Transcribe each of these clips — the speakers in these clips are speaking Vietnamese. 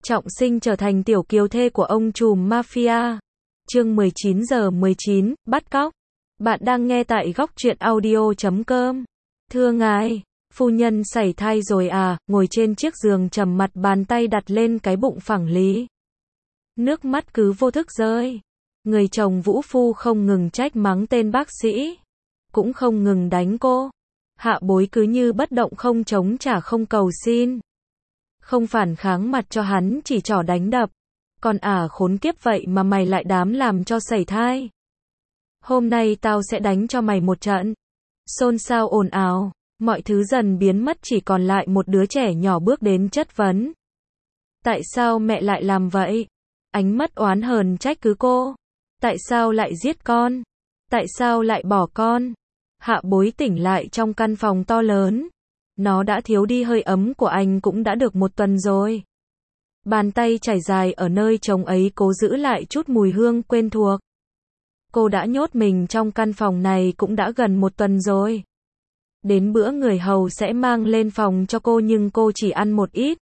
Trọng sinh trở thành tiểu kiều thê của ông trùm mafia. Chương 19:19, bắt cóc. Bạn đang nghe tại góc truyện audio.com. Thưa ngài, phu nhân sảy thai rồi à, ngồi trên chiếc giường trầm mặt, bàn tay đặt lên cái bụng phẳng lý. Nước mắt cứ vô thức rơi. Người chồng vũ phu không ngừng trách mắng tên bác sĩ, cũng không ngừng đánh cô. Hạ Bối cứ như bất động, không chống trả, không cầu xin, không phản kháng, mặt cho hắn chỉ trỏ đánh đập. Còn khốn kiếp, vậy mà mày lại dám làm cho sảy thai. Hôm nay tao sẽ đánh cho mày một trận. Xôn xao ồn ào, mọi thứ dần biến mất, chỉ còn lại một đứa trẻ nhỏ bước đến chất vấn. Tại sao mẹ lại làm vậy? Ánh mắt oán hờn trách cứ cô. Tại sao lại giết con? Tại sao lại bỏ con? Hạ Bối tỉnh lại trong căn phòng to lớn. Nó đã thiếu đi hơi ấm của anh cũng đã được một tuần rồi. Bàn tay trải dài ở nơi trống ấy cố giữ lại chút mùi hương quen thuộc. Cô đã nhốt mình trong căn phòng này cũng đã gần một tuần rồi. Đến bữa người hầu sẽ mang lên phòng cho cô nhưng cô chỉ ăn một ít.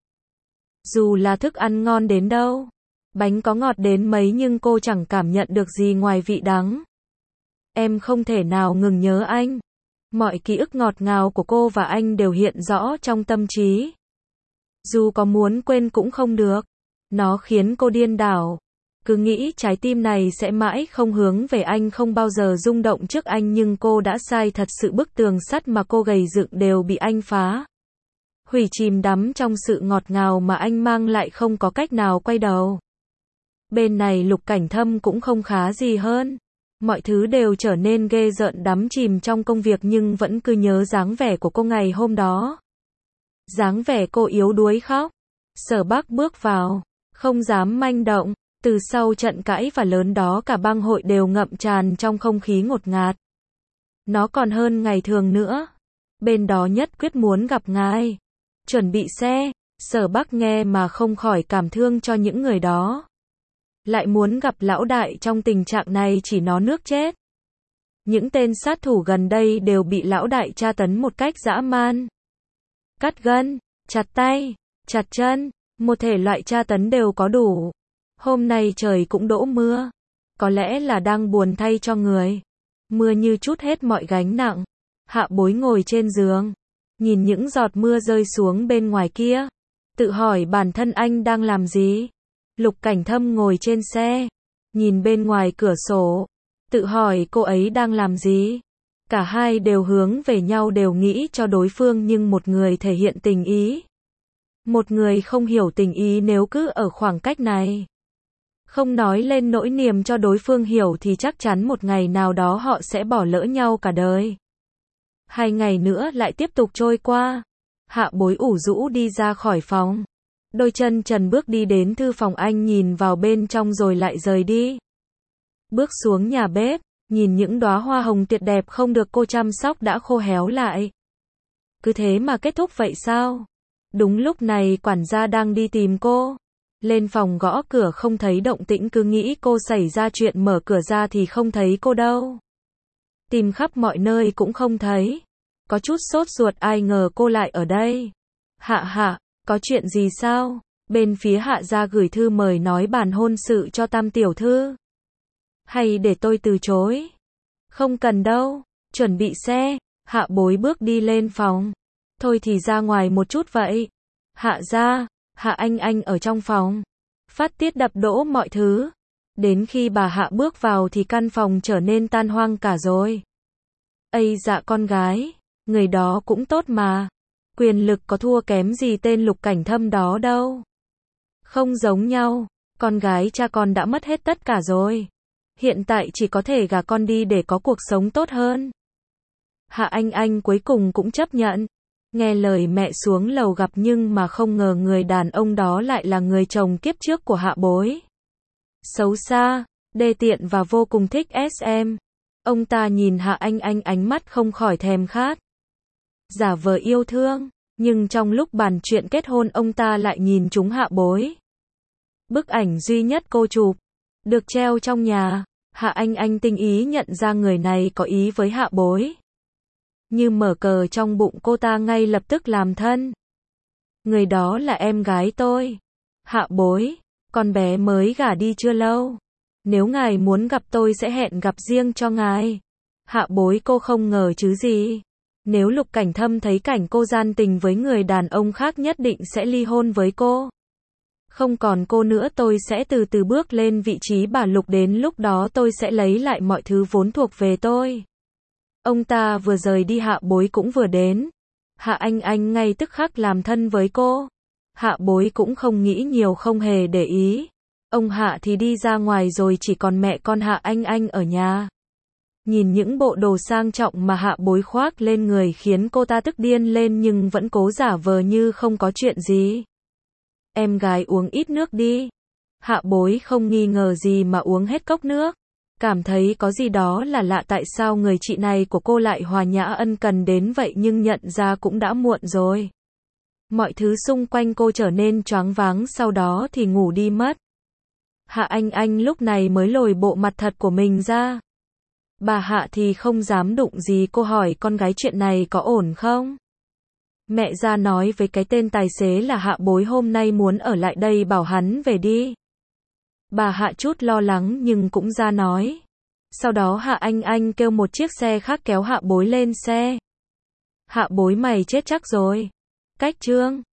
Dù là thức ăn ngon đến đâu, bánh có ngọt đến mấy nhưng cô chẳng cảm nhận được gì ngoài vị đắng. Em không thể nào ngừng nhớ anh. Mọi ký ức ngọt ngào của cô và anh đều hiện rõ trong tâm trí. Dù có muốn quên cũng không được. Nó khiến cô điên đảo. Cứ nghĩ trái tim này sẽ mãi không hướng về anh, không bao giờ rung động trước anh, nhưng cô đã sai thật sự. Bức tường sắt mà cô gầy dựng đều bị anh phá hủy, chìm đắm trong sự ngọt ngào mà anh mang lại, không có cách nào quay đầu. Bên này Lục Cảnh Thâm cũng không khá gì hơn. Mọi thứ đều trở nên ghê rợn, đắm chìm trong công việc nhưng vẫn cứ nhớ dáng vẻ của cô ngày hôm đó. Dáng vẻ cô yếu đuối khóc. Sở Bắc bước vào, không dám manh động. Từ sau trận cãi và lớn đó, cả bang hội đều ngậm tràn trong không khí ngột ngạt. Nó còn hơn ngày thường nữa. Bên đó nhất quyết muốn gặp ngài. Chuẩn bị xe. Sở Bắc nghe mà không khỏi cảm thương cho những người đó. Lại muốn gặp lão đại trong tình trạng này, chỉ nó nước chết. Những tên sát thủ gần đây đều bị lão đại tra tấn một cách dã man. Cắt gân, chặt tay, chặt chân, một thể loại tra tấn đều có đủ. Hôm nay trời cũng đổ mưa. Có lẽ là đang buồn thay cho người. Mưa như trút hết mọi gánh nặng. Hạ Bối ngồi trên giường, nhìn những giọt mưa rơi xuống bên ngoài kia, tự hỏi bản thân anh đang làm gì. Lục Cảnh Thâm ngồi trên xe, nhìn bên ngoài cửa sổ, tự hỏi cô ấy đang làm gì. Cả hai đều hướng về nhau, đều nghĩ cho đối phương, nhưng một người thể hiện tình ý, một người không hiểu tình ý. Nếu cứ ở khoảng cách này, không nói lên nỗi niềm cho đối phương hiểu, thì chắc chắn một ngày nào đó họ sẽ bỏ lỡ nhau cả đời. 2 ngày nữa lại tiếp tục trôi qua. Hạ Bối ủ rũ đi ra khỏi phòng. Đôi chân trần bước đi đến thư phòng anh, nhìn vào bên trong rồi lại rời đi. Bước xuống nhà bếp, nhìn những đóa hoa hồng tuyệt đẹp không được cô chăm sóc đã khô héo lại. Cứ thế mà kết thúc vậy sao? Đúng lúc này quản gia đang đi tìm cô. Lên phòng gõ cửa không thấy động tĩnh, cứ nghĩ cô xảy ra chuyện, mở cửa ra thì không thấy cô đâu. Tìm khắp mọi nơi cũng không thấy. Có chút sốt ruột, ai ngờ cô lại ở đây. Hạ, có chuyện gì sao? Bên phía Hạ gia gửi thư mời nói bàn hôn sự cho Tam tiểu thư. Hay để tôi từ chối? Không cần đâu, chuẩn bị xe. Hạ Bối bước đi lên phòng. Thôi thì ra ngoài một chút vậy. Hạ gia, Hạ anh ở trong phòng, phát tiết đập đổ mọi thứ. Đến khi bà Hạ bước vào thì căn phòng trở nên tan hoang cả rồi. Ây dạ con gái, người đó cũng tốt mà. Quyền lực có thua kém gì tên Lục Cảnh Thâm đó đâu. Không giống nhau, con gái cha con đã mất hết tất cả rồi. Hiện tại chỉ có thể gả con đi để có cuộc sống tốt hơn. Hạ anh cuối cùng cũng chấp nhận. Nghe lời mẹ xuống lầu gặp, nhưng mà không ngờ người đàn ông đó lại là người chồng kiếp trước của Hạ Bối. Xấu xa, đê tiện và vô cùng thích SM. Ông ta nhìn Hạ anh ánh mắt không khỏi thèm khát. Giả vờ yêu thương, nhưng trong lúc bàn chuyện kết hôn ông ta lại nhìn trúng Hạ Bối. Bức ảnh duy nhất cô chụp, được treo trong nhà. Hạ anh tinh ý nhận ra người này có ý với Hạ Bối. Như mở cờ trong bụng cô ta ngay lập tức làm thân. Người đó là em gái tôi. Hạ bối, con bé mới gả đi chưa lâu. Nếu ngài muốn gặp tôi sẽ hẹn gặp riêng cho ngài. Hạ bối cô không ngờ chứ gì. Nếu Lục Cảnh Thâm thấy cảnh cô gian tình với người đàn ông khác nhất định sẽ ly hôn với cô. Không còn cô nữa tôi sẽ từ từ bước lên vị trí bà Lục, đến lúc đó tôi sẽ lấy lại mọi thứ vốn thuộc về tôi. Ông ta vừa rời đi Hạ bối cũng vừa đến. Hạ Anh ngay tức khắc làm thân với cô. Hạ bối cũng không nghĩ nhiều, không hề để ý. Ông Hạ thì đi ra ngoài rồi, chỉ còn mẹ con Hạ Anh ở nhà. Nhìn những bộ đồ sang trọng mà Hạ bối khoác lên người khiến cô ta tức điên lên nhưng vẫn cố giả vờ như không có chuyện gì. Em gái uống ít nước đi. Hạ bối không nghi ngờ gì mà uống hết cốc nước. Cảm thấy có gì đó là lạ, tại sao người chị này của cô lại hòa nhã ân cần đến vậy, nhưng nhận ra cũng đã muộn rồi. Mọi thứ xung quanh cô trở nên choáng váng, sau đó thì ngủ đi mất. Hạ Anh lúc này mới lồi bộ mặt thật của mình ra. Bà Hạ thì không dám đụng gì, cô hỏi con gái chuyện này có ổn không? Mẹ ra nói với cái tên tài xế là Hạ bối hôm nay muốn ở lại đây, bảo hắn về đi. Bà Hạ chút lo lắng nhưng cũng ra nói. Sau đó Hạ Anh kêu một chiếc xe khác kéo Hạ bối lên xe. Hạ bối mày chết chắc rồi. Cách chương